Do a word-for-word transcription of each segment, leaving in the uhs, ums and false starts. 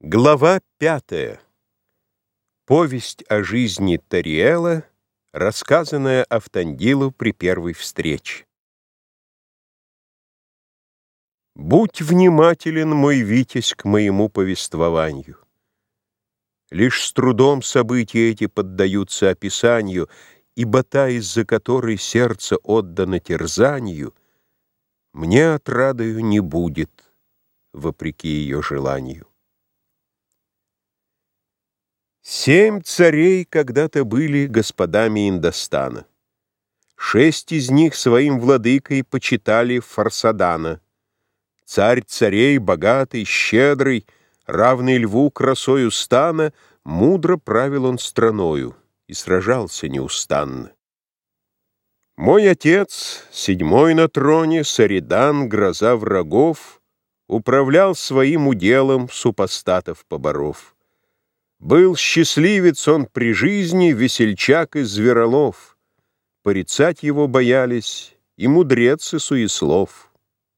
Глава пятая. Повесть о жизни Тариэла, рассказанная Автандилу при первой встрече. Будь внимателен, мой Витязь, к моему повествованию. Лишь с трудом события эти поддаются описанию, ибо та, из-за которой сердце отдано терзанию, мне отрадою не будет, вопреки ее желанию. Семь царей когда-то были господами Индостана. Шесть из них своим владыкой почитали Фарсадана. Царь царей, богатый, щедрый, равный льву красою стана, мудро правил он страною и сражался неустанно. Мой отец, седьмой на троне, Саридан, гроза врагов, управлял своим уделом, супостатов поборов. Был счастливец он при жизни, весельчак и зверолов. Порицать его боялись и мудрец, и суеслов.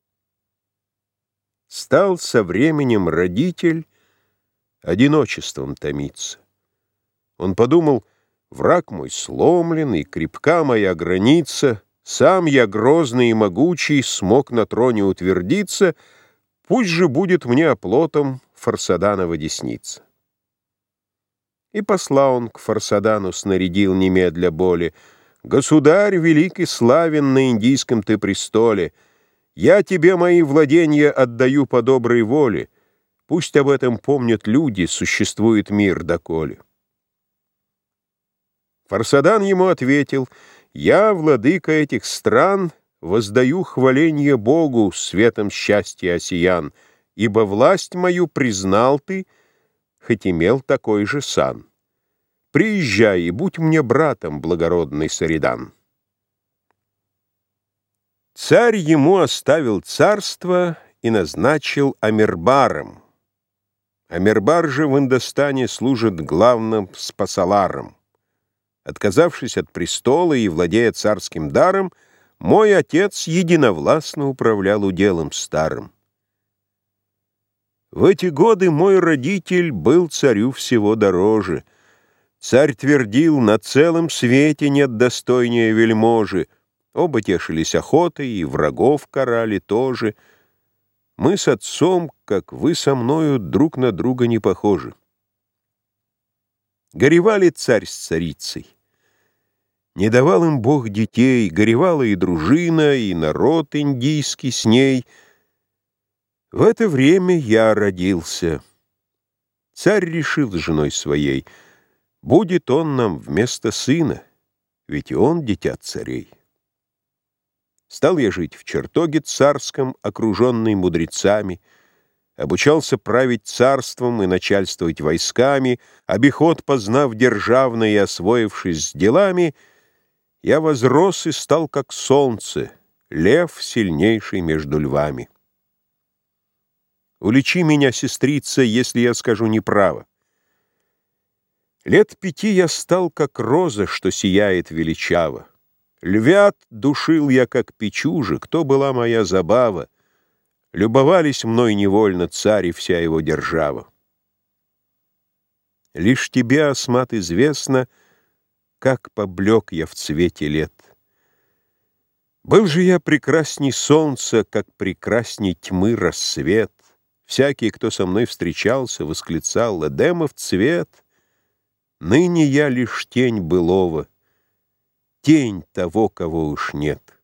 Стал со временем родитель одиночеством томиться. Он подумал: враг мой сломлен, и крепка моя граница, сам я грозный и могучий смог на троне утвердиться, пусть же будет мне оплотом Фарсаданова десница. И посла он к Фарсадану снарядил немедля боли: «Государь велик и славен на индийском ты престоле, я тебе мои владения отдаю по доброй воле, пусть об этом помнят люди, существует мир доколе». Фарсадан ему ответил: «Я, владыка этих стран, воздаю хваленье Богу, светом счастья осиян, ибо власть мою признал ты, хоть имел такой же сан. Приезжай и будь мне братом, благородный Саридан». Царь ему оставил царство и назначил Амирбаром. Амирбар же в Индостане служит главным спасаларом. Отказавшись от престола и владея царским даром, мой отец единовластно управлял уделом старым. В эти годы мой родитель был царю всего дороже. Царь твердил: на целом свете нет достойнее вельможи. Оба тешились охотой и врагов карали тоже. Мы с отцом, как вы со мною, друг на друга не похожи. Горевали царь с царицей. Не давал им Бог детей, горевала и дружина, и народ индийский с ней. В это время я родился. Царь решил с женой своей: будет он нам вместо сына, ведь и он дитя царей. Стал я жить в чертоге царском, окруженный мудрецами, обучался править царством и начальствовать войсками, обиход познав державный и освоившись с делами, я возрос и стал как солнце, лев сильнейший между львами. Уличи меня, сестрица, если я скажу неправо. Лет пяти я стал, как роза, что сияет величаво. Львят душил я, как печужик, то была моя забава. Любовались мной невольно царь и вся его держава. Лишь тебе, Асмат, известно, как поблек я в цвете лет. Был же я прекрасней солнца, как прекрасней тьмы рассвет. Всякий, кто со мной встречался, восклицал: «Эдемов цвет». Ныне я лишь тень былого, тень того, кого уж нет.